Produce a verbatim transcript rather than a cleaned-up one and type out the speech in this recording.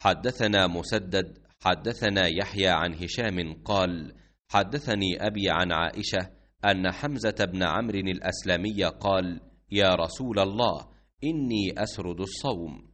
حدثنا مسدد حدثنا يحيى عن هشام قال حدثني أبي عن عائشة أن حمزة بن عمرو الأسلمي قال يا رسول الله إني أسرد الصوم